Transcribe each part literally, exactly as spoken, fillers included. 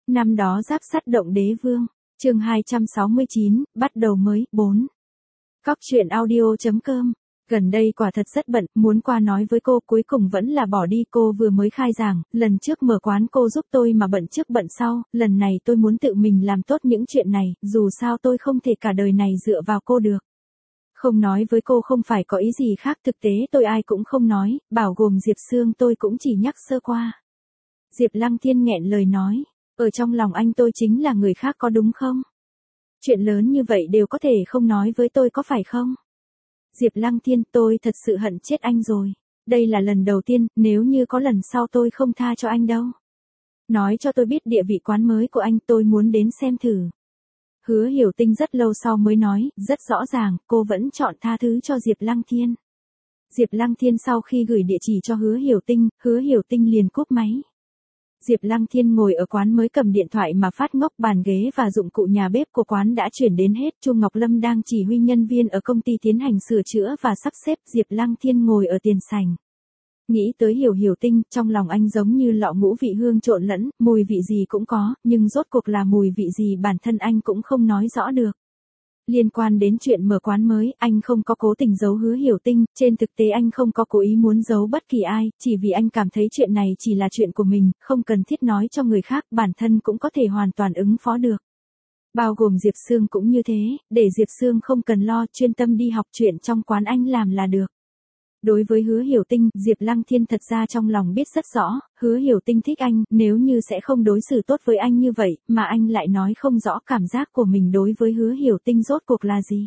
Năm đó giáp sắt động đế vương, chương hai trăm sáu mươi chín, bắt đầu mới, bốn. Cóc truyện audio.com. Gần đây quả thật rất bận, muốn qua nói với cô, cuối cùng vẫn là bỏ đi. Cô vừa mới khai giảng, lần trước mở quán cô giúp tôi mà bận trước bận sau, lần này tôi muốn tự mình làm tốt những chuyện này, dù sao tôi không thể cả đời này dựa vào cô được. Không nói với cô không phải có ý gì khác, thực tế tôi ai cũng không nói, bảo gồm Diệp Sương tôi cũng chỉ nhắc sơ qua. Diệp Lăng Thiên nghẹn lời nói, ở trong lòng anh tôi chính là người khác có đúng không? Chuyện lớn như vậy đều có thể không nói với tôi có phải không? Diệp Lăng Thiên, tôi thật sự hận chết anh rồi. Đây là lần đầu tiên, nếu như có lần sau tôi không tha cho anh đâu. Nói cho tôi biết địa vị quán mới của anh, tôi muốn đến xem thử. Hứa Hiểu Tinh rất lâu sau mới nói, rất rõ ràng, cô vẫn chọn tha thứ cho Diệp Lăng Thiên. Diệp Lăng Thiên sau khi gửi địa chỉ cho Hứa Hiểu Tinh, Hứa Hiểu Tinh liền cúp máy. Diệp Lăng Thiên ngồi ở quán mới cầm điện thoại mà phát ngốc, bàn ghế và dụng cụ nhà bếp của quán đã chuyển đến hết. Chu Ngọc Lâm đang chỉ huy nhân viên ở công ty tiến hành sửa chữa và sắp xếp. Diệp Lăng Thiên ngồi ở tiền sảnh. Nghĩ tới Hiểu Hiểu Tinh, trong lòng anh giống như lọ ngũ vị hương trộn lẫn, mùi vị gì cũng có, nhưng rốt cuộc là mùi vị gì bản thân anh cũng không nói rõ được. Liên quan đến chuyện mở quán mới, anh không có cố tình giấu Hứa Hiểu Tinh, trên thực tế anh không có cố ý muốn giấu bất kỳ ai, chỉ vì anh cảm thấy chuyện này chỉ là chuyện của mình, không cần thiết nói cho người khác, bản thân cũng có thể hoàn toàn ứng phó được. Bao gồm Diệp Sương cũng như thế, để Diệp Sương không cần lo, chuyên tâm đi học, chuyện trong quán anh làm là được. Đối với Hứa Hiểu Tinh, Diệp Lăng Thiên thật ra trong lòng biết rất rõ, Hứa Hiểu Tinh thích anh, nếu như sẽ không đối xử tốt với anh như vậy, mà anh lại nói không rõ cảm giác của mình đối với Hứa Hiểu Tinh rốt cuộc là gì.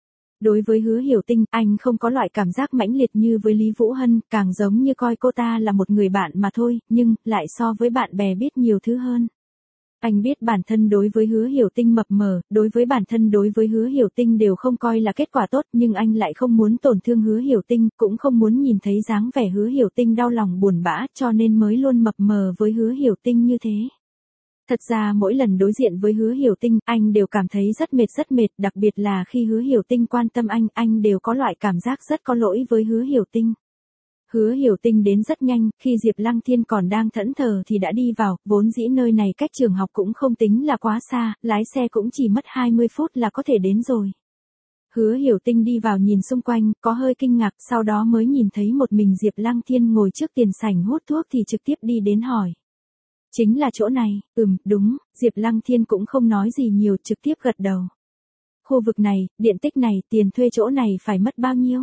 Đối với Hứa Hiểu Tinh, anh không có loại cảm giác mãnh liệt như với Lý Vũ Hân, càng giống như coi cô ta là một người bạn mà thôi, nhưng, lại so với bạn bè biết nhiều thứ hơn. Anh biết bản thân đối với Hứa Hiểu Tinh mập mờ, đối với bản thân đối với Hứa Hiểu Tinh đều không coi là kết quả tốt, nhưng anh lại không muốn tổn thương Hứa Hiểu Tinh, cũng không muốn nhìn thấy dáng vẻ Hứa Hiểu Tinh đau lòng buồn bã, cho nên mới luôn mập mờ với Hứa Hiểu Tinh như thế. Thật ra mỗi lần đối diện với Hứa Hiểu Tinh, anh đều cảm thấy rất mệt rất mệt, đặc biệt là khi Hứa Hiểu Tinh quan tâm anh, anh đều có loại cảm giác rất có lỗi với Hứa Hiểu Tinh. Hứa Hiểu Tinh đến rất nhanh, khi Diệp Lăng Thiên còn đang thẫn thờ thì đã đi vào, vốn dĩ nơi này cách trường học cũng không tính là quá xa, lái xe cũng chỉ mất hai mươi phút là có thể đến rồi. Hứa Hiểu Tinh đi vào nhìn xung quanh, có hơi kinh ngạc, sau đó mới nhìn thấy một mình Diệp Lăng Thiên ngồi trước tiền sảnh hút thuốc thì trực tiếp đi đến hỏi. Chính là chỗ này, ừm, đúng, Diệp Lăng Thiên cũng không nói gì nhiều, trực tiếp gật đầu. Khu vực này, điện tích này, tiền thuê chỗ này phải mất bao nhiêu?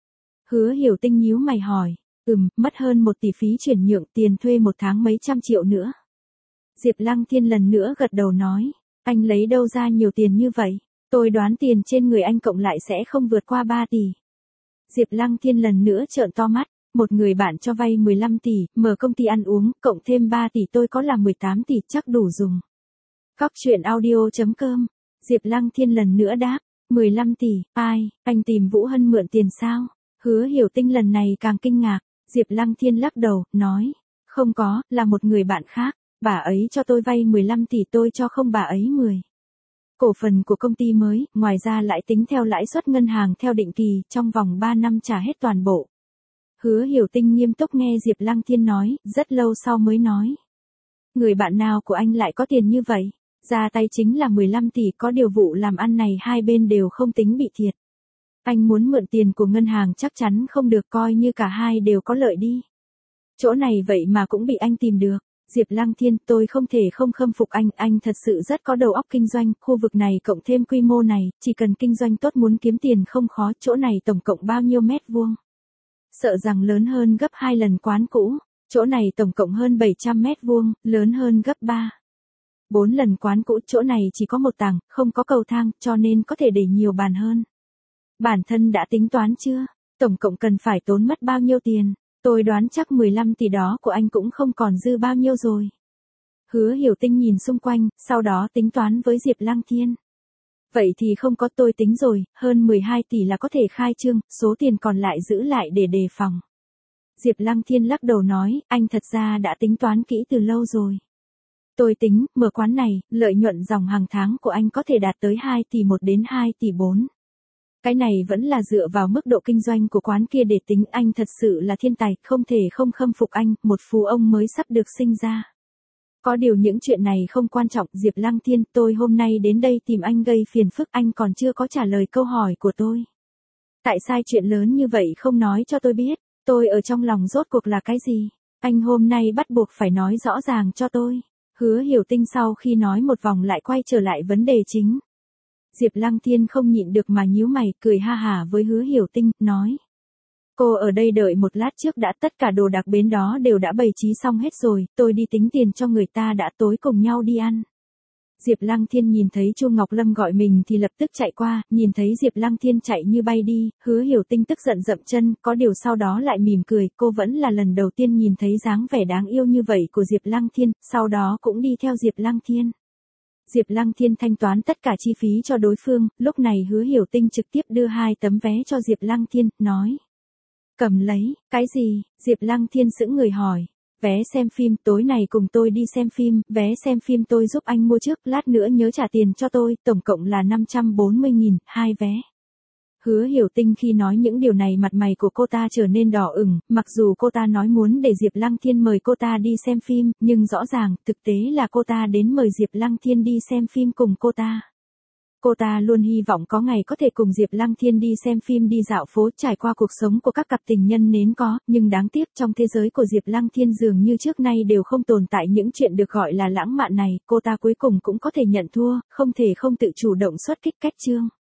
Hứa Hiểu Tinh nhíu mày hỏi. Ừm, mất hơn một tỷ phí chuyển nhượng, tiền thuê một tháng mấy trăm triệu nữa. Diệp Lăng Thiên lần nữa gật đầu nói, anh lấy đâu ra nhiều tiền như vậy? Tôi đoán tiền trên người anh cộng lại sẽ không vượt qua ba tỷ. Diệp Lăng Thiên lần nữa trợn to mắt, một người bạn cho vay mười lăm tỷ, mở công ty ăn uống, cộng thêm ba tỷ tôi có là mười tám tỷ, chắc đủ dùng. Cóc truyện audio.com. Diệp Lăng Thiên lần nữa đáp, mười lăm tỷ, ai, anh tìm Vũ Hân mượn tiền sao? Hứa Hiểu Tinh lần này càng kinh ngạc. Diệp Lăng Thiên lắc đầu, nói, không có, là một người bạn khác, bà ấy cho tôi vay mười lăm tỷ, tôi cho không bà ấy mười. Cổ phần của công ty mới, ngoài ra lại tính theo lãi suất ngân hàng theo định kỳ, trong vòng ba năm trả hết toàn bộ. Hứa Hiểu Tinh nghiêm túc nghe Diệp Lăng Thiên nói, rất lâu sau mới nói. Người bạn nào của anh lại có tiền như vậy? Ra tay chính là mười lăm tỷ, có điều vụ làm ăn này hai bên đều không tính bị thiệt. Anh muốn mượn tiền của ngân hàng chắc chắn không được, coi như cả hai đều có lợi đi. Chỗ này vậy mà cũng bị anh tìm được. Diệp Lăng Thiên, tôi không thể không khâm phục anh, anh thật sự rất có đầu óc kinh doanh, khu vực này cộng thêm quy mô này, chỉ cần kinh doanh tốt muốn kiếm tiền không khó, chỗ này tổng cộng bao nhiêu mét vuông? Sợ rằng lớn hơn gấp hai lần quán cũ, chỗ này tổng cộng hơn bảy trăm mét vuông, lớn hơn gấp ba. bốn lần quán cũ, chỗ này chỉ có một tầng, không có cầu thang, cho nên có thể để nhiều bàn hơn. Bản thân đã tính toán chưa? Tổng cộng cần phải tốn mất bao nhiêu tiền? Tôi đoán chắc mười lăm tỷ đó của anh cũng không còn dư bao nhiêu rồi. Hứa Hiểu Tinh nhìn xung quanh, sau đó tính toán với Diệp Lăng Thiên. Vậy thì không có, tôi tính rồi, hơn mười hai tỷ là có thể khai trương, số tiền còn lại giữ lại để đề phòng. Diệp Lăng Thiên lắc đầu nói, anh thật ra đã tính toán kỹ từ lâu rồi. Tôi tính, mở quán này, lợi nhuận dòng hàng tháng của anh có thể đạt tới hai tỷ một đến hai tỷ bốn. Cái này vẫn là dựa vào mức độ kinh doanh của quán kia để tính, anh thật sự là thiên tài, không thể không khâm phục anh, một phú ông mới sắp được sinh ra. Có điều những chuyện này không quan trọng, Diệp Lăng Thiên, tôi hôm nay đến đây tìm anh gây phiền phức, anh còn chưa có trả lời câu hỏi của tôi. Tại sao chuyện lớn như vậy không nói cho tôi biết, tôi ở trong lòng rốt cuộc là cái gì? Anh hôm nay bắt buộc phải nói rõ ràng cho tôi. Hứa Hiểu Tinh sau khi nói một vòng lại quay trở lại vấn đề chính. Diệp Lăng Thiên không nhịn được mà nhíu mày, cười ha hả với Hứa Hiểu Tinh, nói. Cô ở đây đợi một lát trước đã, tất cả đồ đặc bến đó đều đã bày trí xong hết rồi, tôi đi tính tiền cho người ta đã, tối cùng nhau đi ăn. Diệp Lăng Thiên nhìn thấy Chu Ngọc Lâm gọi mình thì lập tức chạy qua, nhìn thấy Diệp Lăng Thiên chạy như bay đi, Hứa Hiểu Tinh tức giận dậm chân, có điều sau đó lại mỉm cười, cô vẫn là lần đầu tiên nhìn thấy dáng vẻ đáng yêu như vậy của Diệp Lăng Thiên, sau đó cũng đi theo Diệp Lăng Thiên. Diệp Lăng Thiên thanh toán tất cả chi phí cho đối phương, lúc này Hứa Hiểu Tinh trực tiếp đưa hai tấm vé cho Diệp Lăng Thiên, nói. Cầm lấy, cái gì? Diệp Lăng Thiên sững người hỏi. Vé xem phim, tối này cùng tôi đi xem phim, vé xem phim tôi giúp anh mua trước, lát nữa nhớ trả tiền cho tôi, tổng cộng là năm trăm bốn mươi nghìn, hai vé. Hứa Hiểu Tinh khi nói những điều này mặt mày của cô ta trở nên đỏ ửng, mặc dù cô ta nói muốn để Diệp Lăng Thiên mời cô ta đi xem phim, nhưng rõ ràng, thực tế là cô ta đến mời Diệp Lăng Thiên đi xem phim cùng cô ta. Cô ta luôn hy vọng có ngày có thể cùng Diệp Lăng Thiên đi xem phim, đi dạo phố, trải qua cuộc sống của các cặp tình nhân nến có, nhưng đáng tiếc trong thế giới của Diệp Lăng Thiên dường như trước nay đều không tồn tại những chuyện được gọi là lãng mạn này, cô ta cuối cùng cũng có thể nhận thua, không thể không tự chủ động xuất kích kết chương.